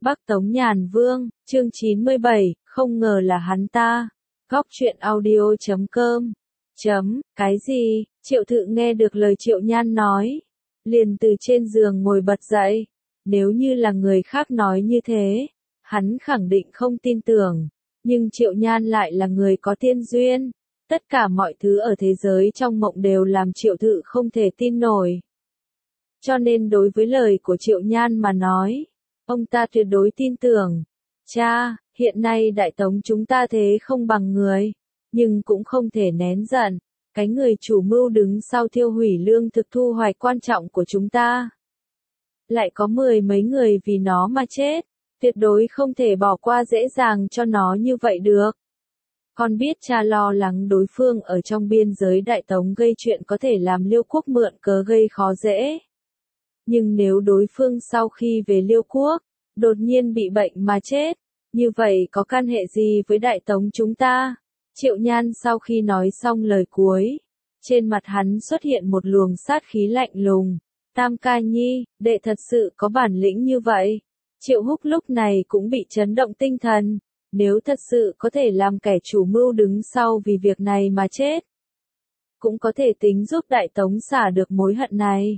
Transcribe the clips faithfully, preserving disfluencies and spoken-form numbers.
Bắc Tống Nhàn Vương, chương chín mươi bảy, không ngờ là hắn ta. Góc truyện audio chấm com. Chấm, cái gì? Triệu Thự nghe được lời Triệu Nhan nói, liền từ trên giường ngồi bật dậy. Nếu như là người khác nói như thế, hắn khẳng định không tin tưởng. Nhưng Triệu Nhan lại là người có tiên duyên. Tất cả mọi thứ ở thế giới trong mộng đều làm Triệu Thự không thể tin nổi. Cho nên đối với lời của Triệu Nhan mà nói, ông ta tuyệt đối tin tưởng. Cha, hiện nay Đại Tống chúng ta thế không bằng người, nhưng cũng không thể nén giận. Cái người chủ mưu đứng sau thiêu hủy lương thực thu hoạch quan trọng của chúng ta. Lại có mười mấy người vì nó mà chết, tuyệt đối không thể bỏ qua dễ dàng cho nó như vậy được. Con biết cha lo lắng đối phương ở trong biên giới Đại Tống gây chuyện có thể làm Liêu Quốc mượn cớ gây khó dễ. Nhưng nếu đối phương sau khi về Liêu Quốc, đột nhiên bị bệnh mà chết, như vậy có can hệ gì với Đại Tống chúng ta? Triệu Nhan sau khi nói xong lời cuối, trên mặt hắn xuất hiện một luồng sát khí lạnh lùng. Tam ca nhi, đệ thật sự có bản lĩnh như vậy. Triệu Húc lúc này cũng bị chấn động tinh thần. Nếu thật sự có thể làm kẻ chủ mưu đứng sau vì việc này mà chết, cũng có thể tính giúp Đại Tống xả được mối hận này.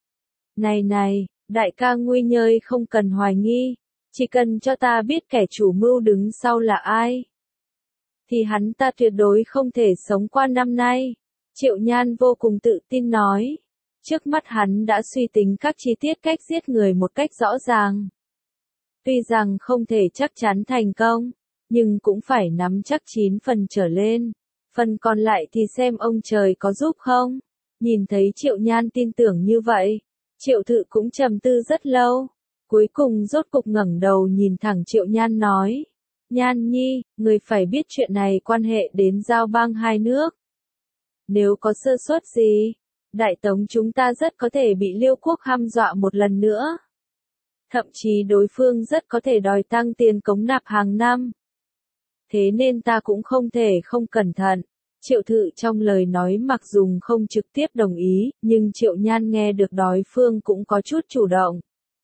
Này này, đại ca nguy nhơi không cần hoài nghi, chỉ cần cho ta biết kẻ chủ mưu đứng sau là ai, thì hắn ta tuyệt đối không thể sống qua năm nay. Triệu Nhan vô cùng tự tin nói, trước mắt hắn đã suy tính các chi tiết cách giết người một cách rõ ràng. Tuy rằng không thể chắc chắn thành công, nhưng cũng phải nắm chắc chín phần trở lên, phần còn lại thì xem ông trời có giúp không. Nhìn thấy Triệu Nhan tin tưởng như vậy, Triệu Thự cũng trầm tư rất lâu, cuối cùng rốt cục ngẩng đầu nhìn thẳng Triệu Nhan nói, Nhan nhi, người phải biết chuyện này quan hệ đến giao bang hai nước. Nếu có sơ suất gì, Đại Tống chúng ta rất có thể bị Liêu Quốc hăm dọa một lần nữa. Thậm chí đối phương rất có thể đòi tăng tiền cống nạp hàng năm. Thế nên ta cũng không thể không cẩn thận. Triệu Thự trong lời nói mặc dù không trực tiếp đồng ý, nhưng Triệu Nhan nghe được đối phương cũng có chút chủ động.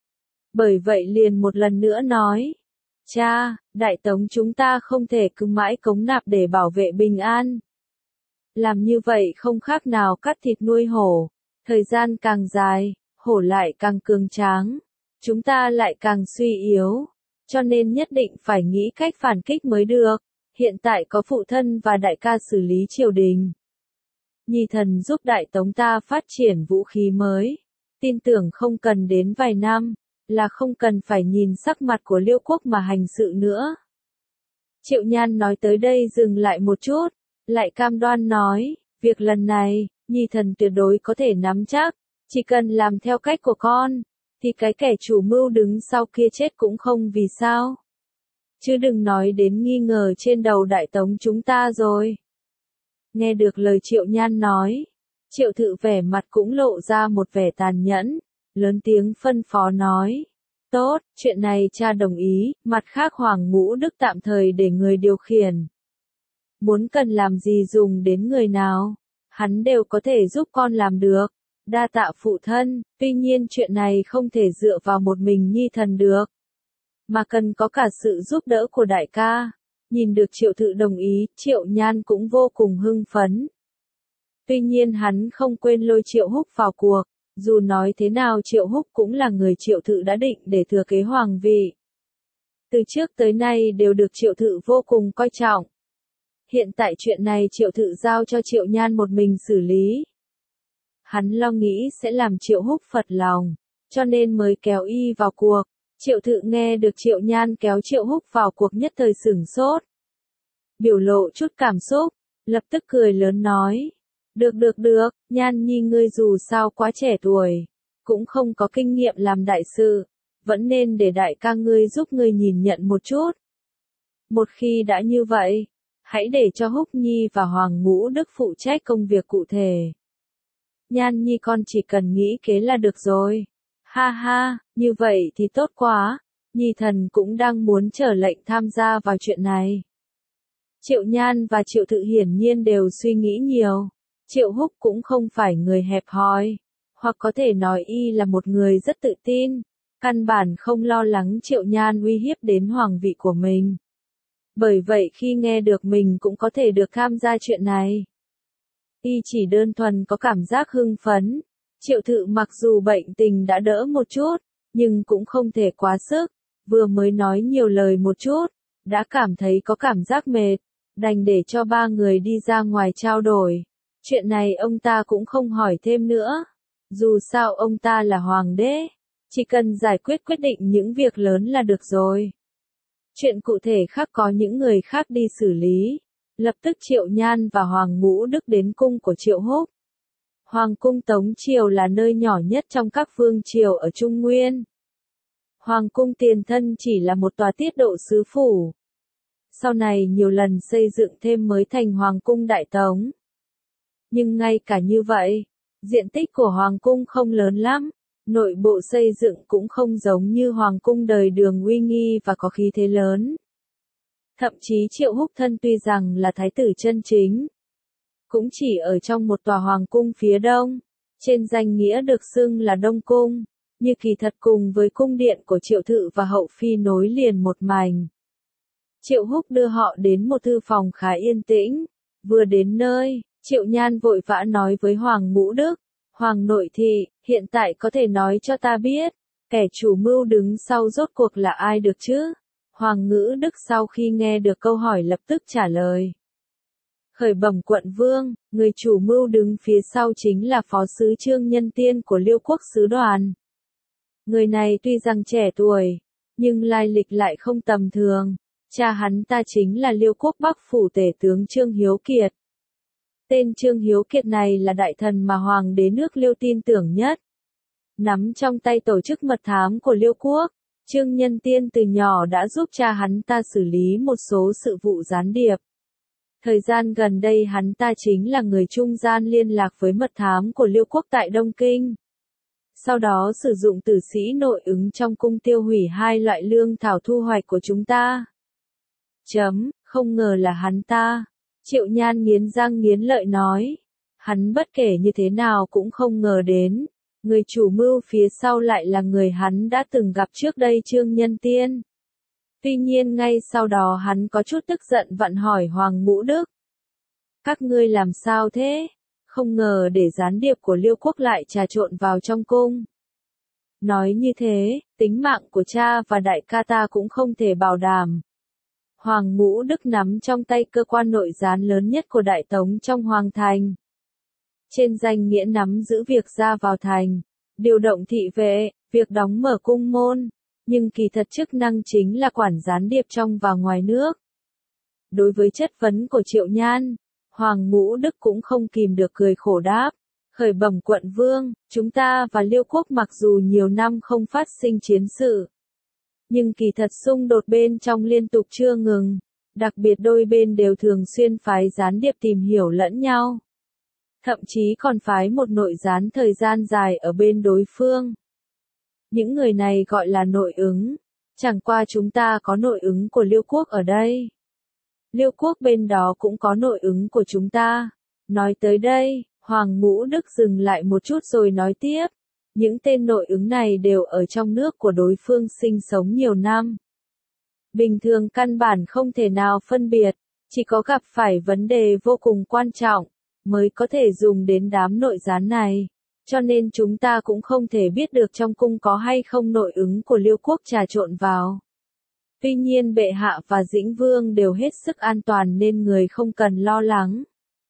Bởi vậy liền một lần nữa nói, cha, Đại Tống chúng ta không thể cứ mãi cống nạp để bảo vệ bình an. Làm như vậy không khác nào cắt thịt nuôi hổ, thời gian càng dài, hổ lại càng cường tráng, chúng ta lại càng suy yếu, cho nên nhất định phải nghĩ cách phản kích mới được. Hiện tại có phụ thân và đại ca xử lý triều đình. Nhi thần giúp Đại Tống ta phát triển vũ khí mới. Tin tưởng không cần đến vài năm, là không cần phải nhìn sắc mặt của Liêu Quốc mà hành sự nữa. Triệu Nhan nói tới đây dừng lại một chút, lại cam đoan nói, việc lần này, Nhi thần tuyệt đối có thể nắm chắc, chỉ cần làm theo cách của con, thì cái kẻ chủ mưu đứng sau kia chết cũng không vì sao. Chứ đừng nói đến nghi ngờ trên đầu Đại Tống chúng ta rồi. Nghe được lời Triệu Nhan nói, Triệu Thự vẻ mặt cũng lộ ra một vẻ tàn nhẫn, lớn tiếng phân phó nói. Tốt, chuyện này cha đồng ý, mặt khác Hoàng Ngũ Đức tạm thời để người điều khiển. Muốn cần làm gì dùng đến người nào, hắn đều có thể giúp con làm được. Đa tạ phụ thân, tuy nhiên chuyện này không thể dựa vào một mình Nhi thần được, mà cần có cả sự giúp đỡ của đại ca. Nhìn được Triệu Thự đồng ý, Triệu Nhan cũng vô cùng hưng phấn. Tuy nhiên hắn không quên lôi Triệu Húc vào cuộc, dù nói thế nào Triệu Húc cũng là người Triệu Thự đã định để thừa kế hoàng vị. Từ trước tới nay đều được Triệu Thự vô cùng coi trọng. Hiện tại chuyện này Triệu Thự giao cho Triệu Nhan một mình xử lý. Hắn lo nghĩ sẽ làm Triệu Húc phật lòng, cho nên mới kéo y vào cuộc. Triệu Thự nghe được Triệu Nhan kéo Triệu Húc vào cuộc nhất thời sửng sốt. Biểu lộ chút cảm xúc, lập tức cười lớn nói. Được được được, Nhan nhi ngươi dù sao quá trẻ tuổi, cũng không có kinh nghiệm làm đại sự, vẫn nên để đại ca ngươi giúp ngươi nhìn nhận một chút. Một khi đã như vậy, hãy để cho Húc Nhi và Hoàng Ngũ Đức phụ trách công việc cụ thể. Nhan nhi con chỉ cần nghĩ kế là được rồi. Ha ha, như vậy thì tốt quá, Nhi thần cũng đang muốn chờ lệnh tham gia vào chuyện này. Triệu Nhan và Triệu Thự hiển nhiên đều suy nghĩ nhiều. Triệu Húc cũng không phải người hẹp hòi, hoặc có thể nói y là một người rất tự tin. căn bản không lo lắng Triệu Nhan uy hiếp đến hoàng vị của mình. Bởi vậy khi nghe được mình cũng có thể được tham gia chuyện này, y chỉ đơn thuần có cảm giác hưng phấn. Triệu Thự mặc dù bệnh tình đã đỡ một chút, nhưng cũng không thể quá sức, vừa mới nói nhiều lời một chút, đã cảm thấy có cảm giác mệt, đành để cho ba người đi ra ngoài trao đổi. Chuyện này ông ta cũng không hỏi thêm nữa, dù sao ông ta là hoàng đế, chỉ cần giải quyết quyết định những việc lớn là được rồi. Chuyện cụ thể khác có những người khác đi xử lý. Lập tức Triệu Nhan và Hoàng Ngũ Đức đến cung của Triệu Húc. Hoàng cung Tống Triều là nơi nhỏ nhất trong các vương triều ở Trung Nguyên. Hoàng cung tiền thân chỉ là một tòa tiết độ sứ phủ. Sau này nhiều lần xây dựng thêm mới thành Hoàng cung Đại Tống. Nhưng ngay cả như vậy, diện tích của Hoàng cung không lớn lắm, nội bộ xây dựng cũng không giống như Hoàng cung đời Đường uy nghi và có khí thế lớn. Thậm chí Triệu Húc thân tuy rằng là thái tử chân chính, cũng chỉ ở trong một tòa hoàng cung phía đông, trên danh nghĩa được xưng là Đông Cung, như kỳ thật cùng với cung điện của Triệu Thự và Hậu Phi nối liền một mảnh. Triệu Húc đưa họ đến một thư phòng khá yên tĩnh, vừa đến nơi, Triệu Nhan vội vã nói với Hoàng Ngũ Đức, Hoàng nội thị, hiện tại có thể nói cho ta biết, kẻ chủ mưu đứng sau rốt cuộc là ai được chứ? Hoàng Ngũ Đức sau khi nghe được câu hỏi lập tức trả lời. Khởi bẩm quận vương, người chủ mưu đứng phía sau chính là phó sứ Trương Nhân Tiên của Liêu quốc sứ đoàn. Người này tuy rằng trẻ tuổi, nhưng lai lịch lại không tầm thường. Cha hắn ta chính là Liêu quốc Bắc phủ tể tướng Trương Hiếu Kiệt. Tên Trương Hiếu Kiệt này là đại thần mà hoàng đế nước Liêu tin tưởng nhất. Nắm trong tay tổ chức mật thám của Liêu quốc, Trương Nhân Tiên từ nhỏ đã giúp cha hắn ta xử lý một số sự vụ gián điệp. Thời gian gần đây hắn ta chính là người trung gian liên lạc với mật thám của Liêu quốc tại Đông Kinh. Sau đó sử dụng tử sĩ nội ứng trong cung tiêu hủy hai loại lương thảo thu hoạch của chúng ta. Chấm, không ngờ là hắn ta. Triệu Nhan nghiến răng nghiến lợi nói. Hắn bất kể như thế nào cũng không ngờ đến. Người chủ mưu phía sau lại là người hắn đã từng gặp trước đây Trương Nhân Tiên. Tuy nhiên ngay sau đó hắn có chút tức giận vặn hỏi Hoàng Ngũ Đức. Các ngươi làm sao thế? Không ngờ để gián điệp của Liêu quốc lại trà trộn vào trong cung. Nói như thế, tính mạng của cha và đại ca ta cũng không thể bảo đảm. Hoàng Ngũ Đức nắm trong tay cơ quan nội gián lớn nhất của Đại Tống trong Hoàng thành. Trên danh nghĩa nắm giữ việc ra vào thành, điều động thị vệ, việc đóng mở cung môn, nhưng kỳ thật chức năng chính là quản gián điệp trong và ngoài nước. Đối với chất vấn của Triệu Nhan, Hoàng Ngũ Đức cũng không kìm được cười khổ đáp. Khởi bẩm quận vương, chúng ta và Liêu quốc mặc dù nhiều năm không phát sinh chiến sự, nhưng kỳ thật xung đột bên trong liên tục chưa ngừng, đặc biệt đôi bên đều thường xuyên phái gián điệp tìm hiểu lẫn nhau. Thậm chí còn phái một nội gián thời gian dài ở bên đối phương. Những người này gọi là nội ứng, chẳng qua chúng ta có nội ứng của Liêu quốc ở đây. Liêu quốc bên đó cũng có nội ứng của chúng ta. Nói tới đây, Hoàng Ngũ Đức dừng lại một chút rồi nói tiếp. Những tên nội ứng này đều ở trong nước của đối phương sinh sống nhiều năm. Bình thường căn bản không thể nào phân biệt, chỉ có gặp phải vấn đề vô cùng quan trọng, mới có thể dùng đến đám nội gián này. Cho nên chúng ta cũng không thể biết được trong cung có hay không nội ứng của Liêu quốc trà trộn vào. Tuy nhiên bệ hạ và Dĩnh Vương đều hết sức an toàn nên người không cần lo lắng.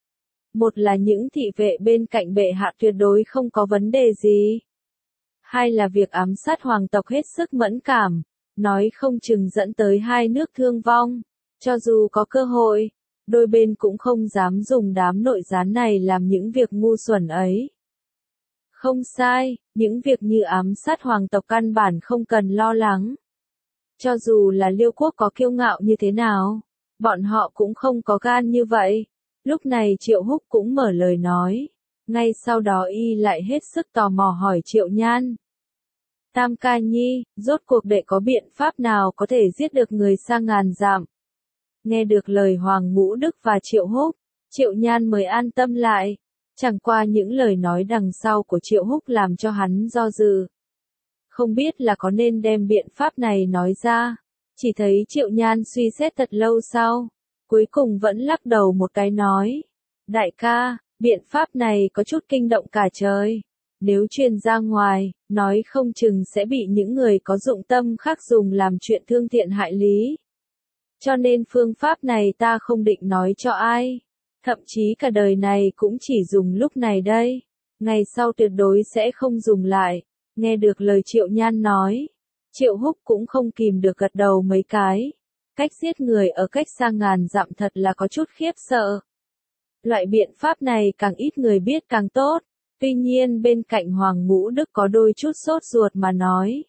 Một là những thị vệ bên cạnh bệ hạ tuyệt đối không có vấn đề gì. Hai là việc ám sát hoàng tộc hết sức mẫn cảm, nói không chừng dẫn tới hai nước thương vong. Cho dù có cơ hội, đôi bên cũng không dám dùng đám nội gián này làm những việc ngu xuẩn ấy. Không sai, những việc như ám sát hoàng tộc căn bản không cần lo lắng. Cho dù là Liêu quốc có kiêu ngạo như thế nào, bọn họ cũng không có gan như vậy. Lúc này Triệu Húc cũng mở lời nói. Ngay sau đó y lại hết sức tò mò hỏi Triệu Nhan. Tam ca nhi, rốt cuộc đệ có biện pháp nào có thể giết được người xa ngàn dặm? Nghe được lời Hoàng Ngũ Đức và Triệu Húc, Triệu Nhan mới an tâm lại. Chẳng qua những lời nói đằng sau của Triệu Húc làm cho hắn do dự. không biết là có nên đem biện pháp này nói ra. Chỉ thấy Triệu Nhan suy xét thật lâu sau, cuối cùng vẫn lắc đầu một cái nói. Đại ca, biện pháp này có chút kinh động cả trời. Nếu truyền ra ngoài, nói không chừng sẽ bị những người có dụng tâm khác dùng làm chuyện thương thiện hại lý. Cho nên phương pháp này ta không định nói cho ai. Thậm chí cả đời này cũng chỉ dùng lúc này đây. Ngày sau tuyệt đối sẽ không dùng lại. Nghe được lời Triệu Nhan nói, Triệu Húc cũng không kìm được gật đầu mấy cái. Cách giết người ở cách xa ngàn dặm thật là có chút khiếp sợ. Loại biện pháp này càng ít người biết càng tốt. Tuy nhiên bên cạnh Hoàng Ngũ Đức có đôi chút sốt ruột mà nói.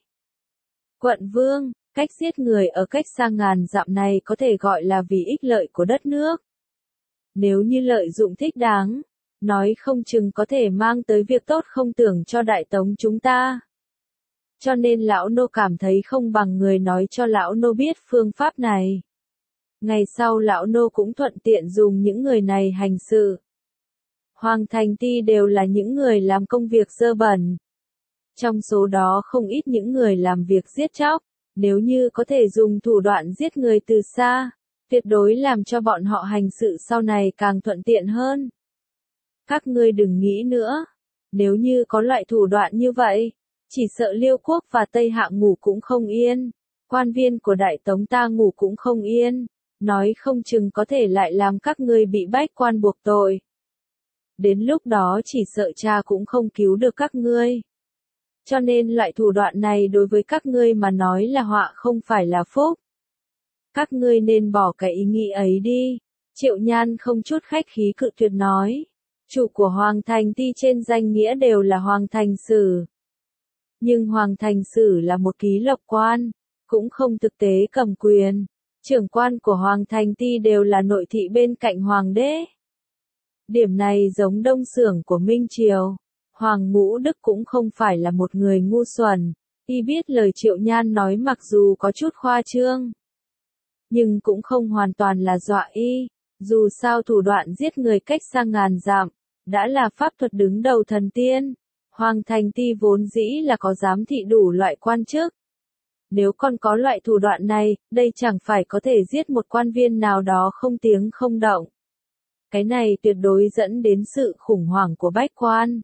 Quận Vương, cách giết người ở cách xa ngàn dặm này có thể gọi là vì ích lợi của đất nước. Nếu như lợi dụng thích đáng, nói không chừng có thể mang tới việc tốt không tưởng cho Đại Tống chúng ta. Cho nên lão nô cảm thấy không bằng người nói cho lão nô biết phương pháp này. Ngày sau lão nô cũng thuận tiện dùng những người này hành sự. Hoàng Thành Ti đều là những người làm công việc dơ bẩn. Trong số đó không ít những người làm việc giết chóc, nếu như có thể dùng thủ đoạn giết người từ xa, tuyệt đối làm cho bọn họ hành sự sau này càng thuận tiện hơn. Các ngươi đừng nghĩ nữa, nếu như có loại thủ đoạn như vậy, chỉ sợ Liêu Quốc và Tây Hạ ngủ cũng không yên, quan viên của Đại Tống ta ngủ cũng không yên, nói không chừng có thể lại làm các ngươi bị bách quan buộc tội. Đến lúc đó chỉ sợ cha cũng không cứu được các ngươi. Cho nên loại thủ đoạn này đối với các ngươi mà nói là họa không phải là phúc. Các ngươi nên bỏ cái ý nghĩ ấy đi. Triệu Nhan không chút khách khí cự tuyệt nói. Chủ của Hoàng Thành Ti trên danh nghĩa đều là Hoàng Thành Sử. Nhưng Hoàng Thành Sử là một ký lộc quan, cũng không thực tế cầm quyền. Trưởng quan của Hoàng Thành Ti đều là nội thị bên cạnh Hoàng đế. Điểm này giống Đông Xưởng của Minh Triều. Hoàng Ngũ Đức cũng không phải là một người ngu xuẩn. Y biết lời Triệu Nhan nói mặc dù có chút khoa trương, nhưng cũng không hoàn toàn là dọa y. Dù sao thủ đoạn giết người cách xa ngàn dặm, đã là pháp thuật đứng đầu thần tiên. Hoàng Thành Ti vốn dĩ là có giám thị đủ loại quan chức. Nếu còn có loại thủ đoạn này, đây chẳng phải có thể giết một quan viên nào đó không tiếng không động. Cái này tuyệt đối dẫn đến sự khủng hoảng của bách quan.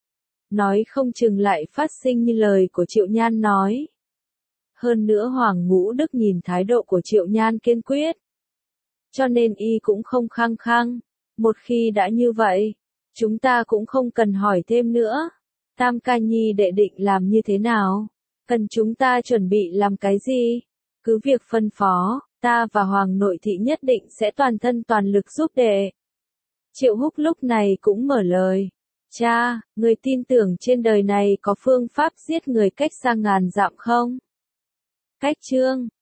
Nói không chừng lại phát sinh như lời của Triệu Nhan nói. Hơn nữa Hoàng Ngũ Đức nhìn thái độ của Triệu Nhan kiên quyết. Cho nên y cũng không khăng khăng. Một khi đã như vậy, chúng ta cũng không cần hỏi thêm nữa. Tam ca nhi đệ định làm như thế nào? Cần chúng ta chuẩn bị làm cái gì? Cứ việc phân phó, ta và Hoàng nội thị nhất định sẽ toàn thân toàn lực giúp đệ. Triệu Húc lúc này cũng mở lời. Cha, người tin tưởng trên đời này có phương pháp giết người cách xa ngàn dặm không? Cách chương